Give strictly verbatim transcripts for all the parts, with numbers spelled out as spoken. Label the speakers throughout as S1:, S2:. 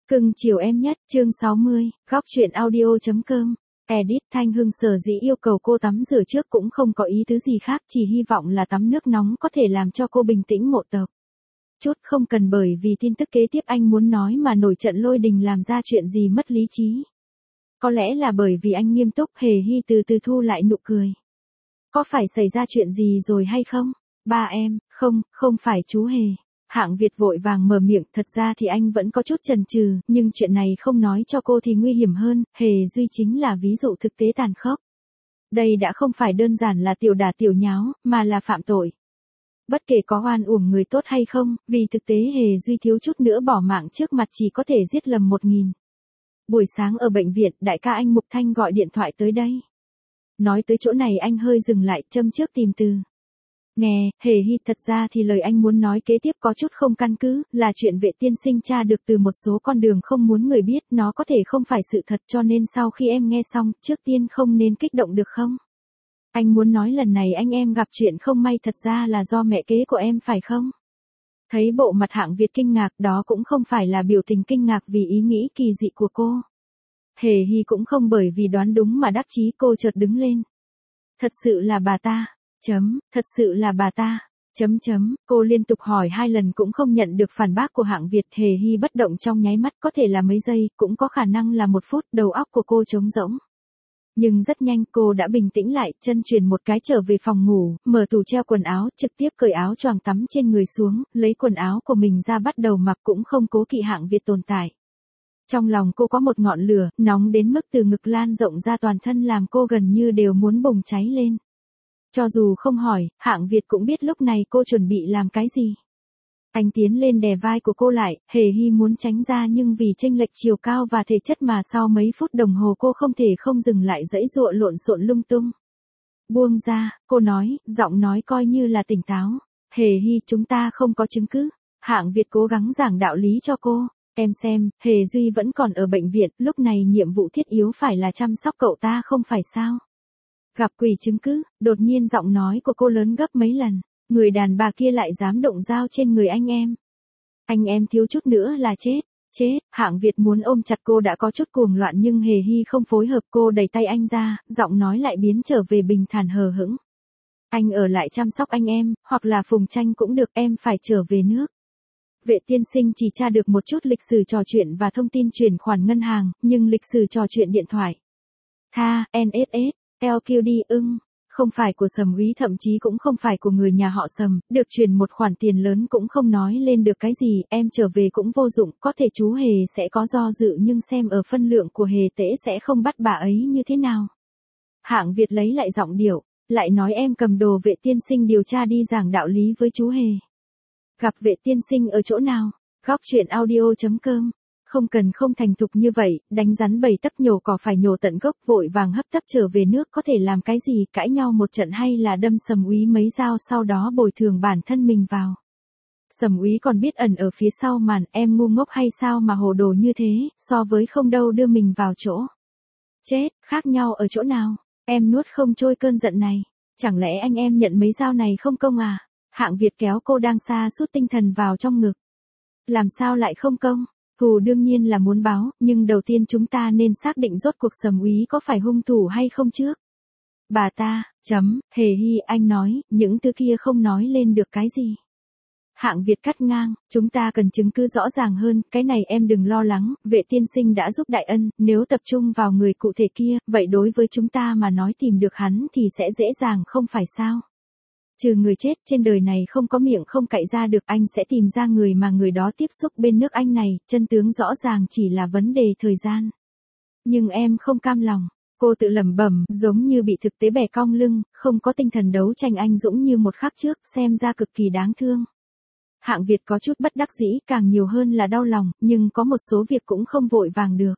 S1: Cưng chiều em nhất, chương sáu mươi, góc truyện audio.com. Edit Thanh Hưng sở dĩ yêu cầu cô tắm rửa trước cũng không có ý tứ gì khác, chỉ hy vọng là tắm nước nóng có thể làm cho cô bình tĩnh một tộc. Chút không cần bởi vì tin tức kế tiếp anh muốn nói mà nổi trận lôi đình làm ra chuyện gì mất lý trí. Có lẽ là bởi vì anh nghiêm túc. Hề Hy từ từ thu lại nụ cười. Có phải xảy ra chuyện gì rồi hay không? Ba em, không, không phải chú Hề. Hạng Việt vội vàng mở miệng, thật ra thì anh vẫn có chút chần chừ, nhưng chuyện này không nói cho cô thì nguy hiểm hơn. Hề Duy chính là ví dụ thực tế tàn khốc. Đây đã không phải đơn giản là tiểu đả tiểu nháo, mà là phạm tội. Bất kể có oan uổng người tốt hay không, vì thực tế Hề Duy thiếu chút nữa bỏ mạng trước mặt chỉ có thể giết lầm một nghìn. Buổi sáng ở bệnh viện, đại ca anh Mục Thanh gọi điện thoại tới đây. Nói tới chỗ này anh hơi dừng lại, châm trước tìm từ. Nghe, Hề Hy, thật ra thì lời anh muốn nói kế tiếp có chút không căn cứ, là chuyện Vệ tiên sinh tra được từ một số con đường không muốn người biết, nó có thể không phải sự thật, cho nên sau khi em nghe xong, trước tiên không nên kích động được không? Anh muốn nói lần này anh em gặp chuyện không may thật ra là do mẹ kế của em phải không? Thấy bộ mặt Hạng Việt kinh ngạc, đó cũng không phải là biểu tình kinh ngạc vì ý nghĩ kỳ dị của cô. Hề Hy cũng không bởi vì đoán đúng mà đắc chí, cô chợt đứng lên. Thật sự là bà ta. Chấm, thật sự là bà ta. Chấm chấm, cô liên tục hỏi hai lần cũng không nhận được phản bác của Hạng Việt. Hề Hy bất động trong nháy mắt, có thể là mấy giây, cũng có khả năng là một phút, đầu óc của cô trống rỗng. Nhưng rất nhanh cô đã bình tĩnh lại, chân chuyền một cái trở về phòng ngủ, mở tủ treo quần áo, trực tiếp cởi áo choàng tắm trên người xuống, lấy quần áo của mình ra bắt đầu mặc, cũng không cố kỵ Hạng Việt tồn tại. Trong lòng cô có một ngọn lửa, nóng đến mức từ ngực lan rộng ra toàn thân làm cô gần như đều muốn bùng cháy lên. Cho dù không hỏi, Hạng Việt cũng biết lúc này cô chuẩn bị làm cái gì. Anh tiến lên đè vai của cô lại, Hề Hy muốn tránh ra nhưng vì chênh lệch chiều cao và thể chất mà sau mấy phút đồng hồ cô không thể không dừng lại giãy giụa lộn xộn lung tung. Buông ra, cô nói, giọng nói coi như là tỉnh táo. Hề Hy, chúng ta không có chứng cứ. Hạng Việt cố gắng giảng đạo lý cho cô. Em xem, Hề Duy vẫn còn ở bệnh viện, lúc này nhiệm vụ thiết yếu phải là chăm sóc cậu ta không phải sao? Gặp quỷ chứng cứ, đột nhiên giọng nói của cô lớn gấp mấy lần. Người đàn bà kia lại dám động dao trên người anh em. Anh em thiếu chút nữa là chết. Chết, Hạng Việt muốn ôm chặt cô đã có chút cuồng loạn nhưng Hề Hy không phối hợp, cô đẩy tay anh ra, giọng nói lại biến trở về bình thản hờ hững. Anh ở lại chăm sóc anh em, hoặc là Phùng Tranh cũng được, em phải trở về nước. Vệ tiên sinh chỉ tra được một chút lịch sử trò chuyện và thông tin chuyển khoản ngân hàng, nhưng lịch sử trò chuyện điện thoại. Tha, en ét ét, lờ quy đê ưng. Không phải của Sầm Úy, thậm chí cũng không phải của người nhà họ Sầm, được chuyển một khoản tiền lớn cũng không nói lên được cái gì, em trở về cũng vô dụng, có thể chú Hề sẽ có do dự nhưng xem ở phân lượng của Hề Tễ sẽ không bắt bà ấy như thế nào. Hạng Việt lấy lại giọng điệu, lại nói em cầm đồ Vệ tiên sinh điều tra đi giảng đạo lý với chú Hề. Gặp Vệ tiên sinh ở chỗ nào? Góc truyện audio.com. Không cần không thành thục như vậy, đánh rắn bầy tấp nhổ cỏ phải nhổ tận gốc, vội vàng hấp tấp trở về nước có thể làm cái gì, cãi nhau một trận hay là đâm Sầm Úy mấy dao sau đó bồi thường bản thân mình vào. Sầm Úy còn biết ẩn ở phía sau màn, em ngu ngốc hay sao mà hồ đồ như thế, so với không đâu đưa mình vào chỗ. Chết, khác nhau ở chỗ nào, em nuốt không trôi cơn giận này, chẳng lẽ anh em nhận mấy dao này không công à? Hạng Việt kéo cô đang sa sút tinh thần vào trong ngực. Làm sao lại không công? Thù đương nhiên là muốn báo, nhưng đầu tiên chúng ta nên xác định rốt cuộc Sầm Úy có phải hung thủ hay không trước. Bà ta, chấm, Hề Hy, anh nói, những thứ kia không nói lên được cái gì. Hạng Việt cắt ngang, chúng ta cần chứng cứ rõ ràng hơn, cái này em đừng lo lắng, Vệ tiên sinh đã giúp đại ân, nếu tập trung vào người cụ thể kia, vậy đối với chúng ta mà nói tìm được hắn thì sẽ dễ dàng không phải sao. Trừ người chết, trên đời này không có miệng không cạy ra được, anh sẽ tìm ra người mà người đó tiếp xúc bên nước anh này, chân tướng rõ ràng chỉ là vấn đề thời gian. Nhưng em không cam lòng, cô tự lẩm bẩm, giống như bị thực tế bẻ cong lưng, không có tinh thần đấu tranh anh dũng như một khắc trước, xem ra cực kỳ đáng thương. Hạng Việt có chút bất đắc dĩ, càng nhiều hơn là đau lòng, nhưng có một số việc cũng không vội vàng được.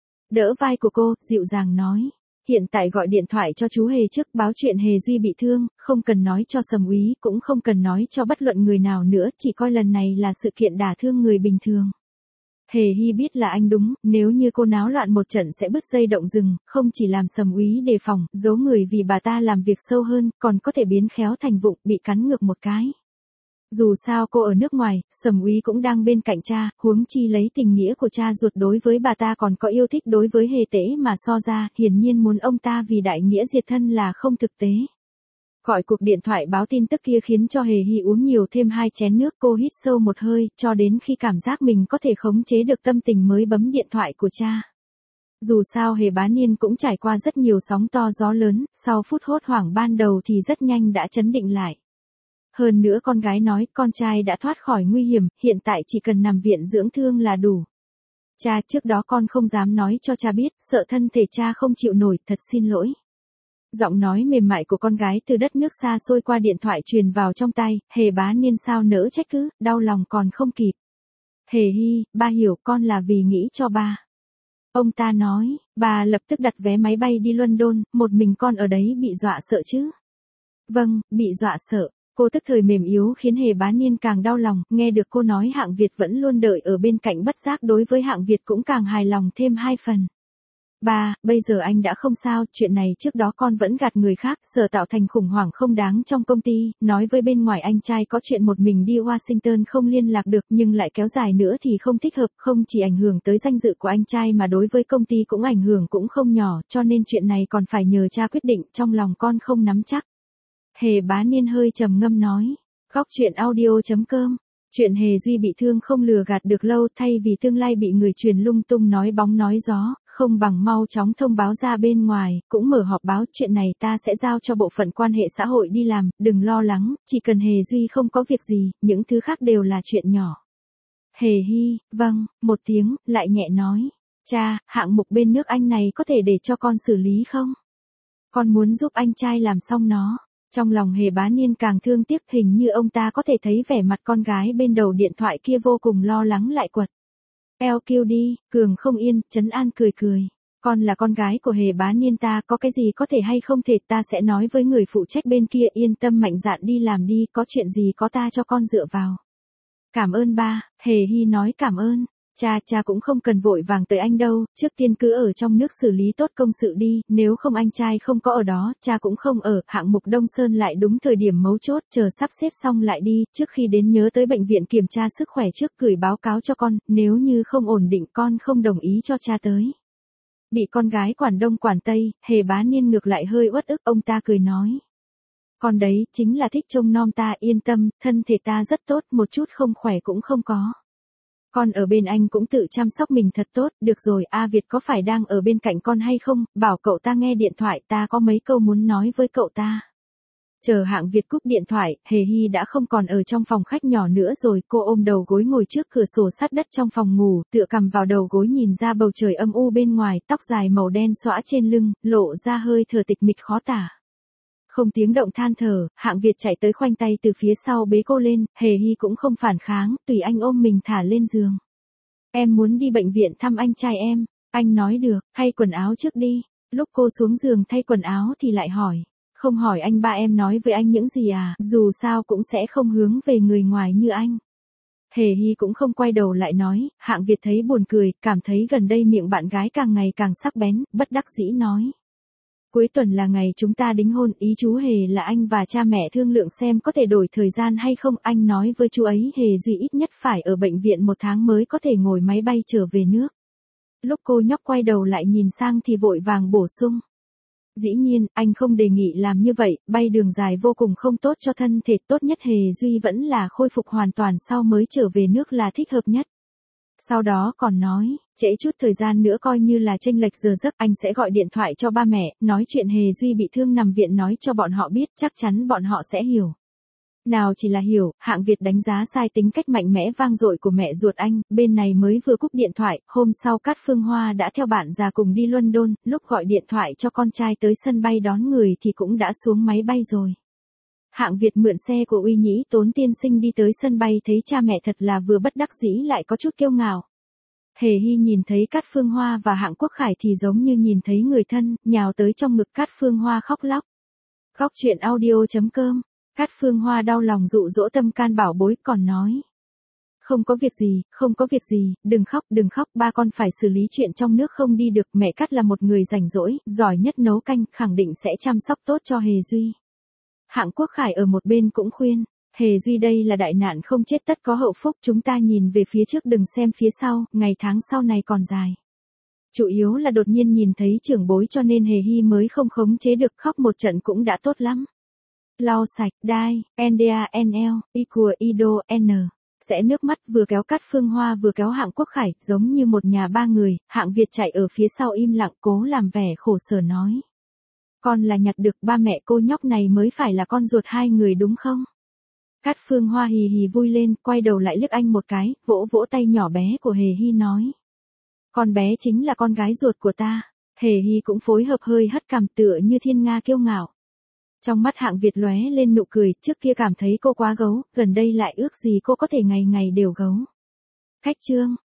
S1: Đỡ vai của cô, dịu dàng nói. Hiện tại gọi điện thoại cho chú Hề trước, báo chuyện Hề Duy bị thương, không cần nói cho Sầm Úy, cũng không cần nói cho bất luận người nào nữa, chỉ coi lần này là sự kiện đả thương người bình thường. Hề Hy biết là anh đúng, nếu như cô náo loạn một trận sẽ bứt dây động rừng, không chỉ làm Sầm Úy đề phòng, giấu người vì bà ta làm việc sâu hơn, còn có thể biến khéo thành vụng, bị cắn ngược một cái. Dù sao cô ở nước ngoài, Sầm Úy cũng đang bên cạnh cha, huống chi lấy tình nghĩa của cha ruột đối với bà ta còn có yêu thích đối với Hề Tễ mà so ra, hiển nhiên muốn ông ta vì đại nghĩa diệt thân là không thực tế. Gọi cuộc điện thoại báo tin tức kia khiến cho Hề Hy uống nhiều thêm hai chén nước, cô hít sâu một hơi, cho đến khi cảm giác mình có thể khống chế được tâm tình mới bấm điện thoại của cha. Dù sao Hề Bá Niên cũng trải qua rất nhiều sóng to gió lớn, sau phút hốt hoảng ban đầu thì rất nhanh đã trấn định lại. Hơn nữa con gái nói con trai đã thoát khỏi nguy hiểm, hiện tại chỉ cần nằm viện dưỡng thương là đủ. Cha, trước đó con không dám nói cho cha biết, sợ thân thể cha không chịu nổi, thật xin lỗi. Giọng nói mềm mại của con gái từ đất nước xa xôi qua điện thoại truyền vào trong tai, Hề Bá Niên sao nỡ trách cứ, đau lòng còn không kịp. Hề Hy, ba hiểu con là vì nghĩ cho ba. Ông ta nói, bà lập tức đặt vé máy bay đi London, một mình con ở đấy bị dọa sợ chứ? Vâng, bị dọa sợ. Cô tức thời mềm yếu khiến Hề Bá Niên càng đau lòng, nghe được cô nói Hạng Việt vẫn luôn đợi ở bên cạnh bất giác đối với Hạng Việt cũng càng hài lòng thêm hai phần. Ba, bây giờ anh đã không sao, chuyện này trước đó con vẫn gạt người khác, sợ tạo thành khủng hoảng không đáng trong công ty, nói với bên ngoài anh trai có chuyện một mình đi Washington không liên lạc được nhưng lại kéo dài nữa thì không thích hợp, không chỉ ảnh hưởng tới danh dự của anh trai mà đối với công ty cũng ảnh hưởng cũng không nhỏ, cho nên chuyện này còn phải nhờ cha quyết định, trong lòng con không nắm chắc. Hề Bá Niên hơi trầm ngâm nói, góc chuyện audio chấm com. Chuyện Hề Duy bị thương không lừa gạt được lâu, thay vì tương lai bị người truyền lung tung nói bóng nói gió, không bằng mau chóng thông báo ra bên ngoài, cũng mở họp báo, chuyện này ta sẽ giao cho bộ phận quan hệ xã hội đi làm, đừng lo lắng, chỉ cần Hề Duy không có việc gì, những thứ khác đều là chuyện nhỏ. Hề Hy, vâng, một tiếng, lại nhẹ nói, cha, hạng mục bên nước Anh này có thể để cho con xử lý không? Con muốn giúp anh trai làm xong nó. Trong lòng Hề Bá Niên càng thương tiếc, hình như ông ta có thể thấy vẻ mặt con gái bên đầu điện thoại kia vô cùng lo lắng lại quật. Eo kêu đi, Cường không yên, trấn an cười cười. Con là con gái của Hề Bá Niên, ta có cái gì có thể hay không thể ta sẽ nói với người phụ trách bên kia, yên tâm mạnh dạn đi làm đi, có chuyện gì có ta cho con dựa vào. Cảm ơn ba, Hề Hy nói cảm ơn. Cha, cha cũng không cần vội vàng tới anh đâu, trước tiên cứ ở trong nước xử lý tốt công sự đi, nếu không anh trai không có ở đó, cha cũng không ở, hạng mục Đông Sơn lại đúng thời điểm mấu chốt, chờ sắp xếp xong lại đi, trước khi đến nhớ tới bệnh viện kiểm tra sức khỏe trước gửi báo cáo cho con, nếu như không ổn định con không đồng ý cho cha tới. Bị con gái quản đông quản tây, Hề Bá Niên ngược lại hơi uất ức, ông ta cười nói. Con đấy, chính là thích trông nom ta, yên tâm, thân thể ta rất tốt, một chút không khỏe cũng không có. Con ở bên anh cũng tự chăm sóc mình thật tốt, được rồi, A Việt có phải đang ở bên cạnh con hay không, bảo cậu ta nghe điện thoại, ta có mấy câu muốn nói với cậu ta. Chờ Hạng Việt cúp điện thoại, Hề Hy đã không còn ở trong phòng khách nhỏ nữa rồi, cô ôm đầu gối ngồi trước cửa sổ sát đất trong phòng ngủ, tựa cằm vào đầu gối nhìn ra bầu trời âm u bên ngoài, tóc dài màu đen xõa trên lưng, lộ ra hơi thở tịch mịch khó tả. Không tiếng động than thở, Hạng Việt chạy tới khoanh tay từ phía sau bế cô lên, Hề Hy cũng không phản kháng, tùy anh ôm mình thả lên giường. Em muốn đi bệnh viện thăm anh trai em, anh nói được, thay quần áo trước đi. Lúc cô xuống giường thay quần áo thì lại hỏi, không hỏi anh ba em nói với anh những gì à, dù sao cũng sẽ không hướng về người ngoài như anh. Hề Hy cũng không quay đầu lại nói, Hạng Việt thấy buồn cười, cảm thấy gần đây miệng bạn gái càng ngày càng sắc bén, bất đắc dĩ nói. Cuối tuần là ngày chúng ta đính hôn, ý chú Hề là anh và cha mẹ thương lượng xem có thể đổi thời gian hay không, anh nói với chú ấy Hề Duy ít nhất phải ở bệnh viện một tháng mới có thể ngồi máy bay trở về nước. Lúc cô nhóc quay đầu lại nhìn sang thì vội vàng bổ sung. Dĩ nhiên, anh không đề nghị làm như vậy, bay đường dài vô cùng không tốt cho thân thể, tốt nhất Hề Duy vẫn là khôi phục hoàn toàn sau mới trở về nước là thích hợp nhất. Sau đó còn nói, trễ chút thời gian nữa coi như là chênh lệch giờ giấc, anh sẽ gọi điện thoại cho ba mẹ, nói chuyện Hề Duy bị thương nằm viện nói cho bọn họ biết, chắc chắn bọn họ sẽ hiểu. Nào chỉ là hiểu, Hạng Việt đánh giá sai tính cách mạnh mẽ vang dội của mẹ ruột anh, bên này mới vừa cúp điện thoại, hôm sau Cát Phương Hoa đã theo bạn già cùng đi London, lúc gọi điện thoại cho con trai tới sân bay đón người thì cũng đã xuống máy bay rồi. Hạng Việt mượn xe của Uy Nhĩ Tốn tiên sinh đi tới sân bay thấy cha mẹ thật là vừa bất đắc dĩ lại có chút kiêu ngạo. Hề Hy nhìn thấy Cát Phương Hoa và Hạng Quốc Khải thì giống như nhìn thấy người thân, nhào tới trong ngực Cát Phương Hoa khóc lóc. Góc chuyện audio chấm com. Cát Phương Hoa đau lòng dụ dỗ tâm can bảo bối còn nói. Không có việc gì, không có việc gì, đừng khóc, đừng khóc, ba con phải xử lý chuyện trong nước không đi được, mẹ Cát là một người rảnh rỗi, giỏi nhất nấu canh, khẳng định sẽ chăm sóc tốt cho Hề Duy. Hạng Quốc Khải ở một bên cũng khuyên, Hề Duy đây là đại nạn không chết tất có hậu phúc, chúng ta nhìn về phía trước đừng xem phía sau, ngày tháng sau này còn dài. Chủ yếu là đột nhiên nhìn thấy trưởng bối cho nên Hề Hy mới không khống chế được, khóc một trận cũng đã tốt lắm. Lau sạch, đai, NDANL, equal ido, N. Sẽ nước mắt vừa kéo Cát Phương Hoa vừa kéo Hạng Quốc Khải, giống như một nhà ba người, Hạng Việt chạy ở phía sau im lặng cố làm vẻ khổ sở nói. Con là nhặt được, ba mẹ cô nhóc này mới phải là con ruột hai người đúng không? Cát Phương Hoa hì hì vui lên, quay đầu lại liếc anh một cái, vỗ vỗ tay nhỏ bé của Hề Hy nói. Con bé chính là con gái ruột của ta. Hề Hy cũng phối hợp hơi hất cằm tựa như thiên nga kiêu ngạo. Trong mắt Hạng Việt lóe lên nụ cười, trước kia cảm thấy cô quá gấu, gần đây lại ước gì cô có thể ngày ngày đều gấu. Khách chương.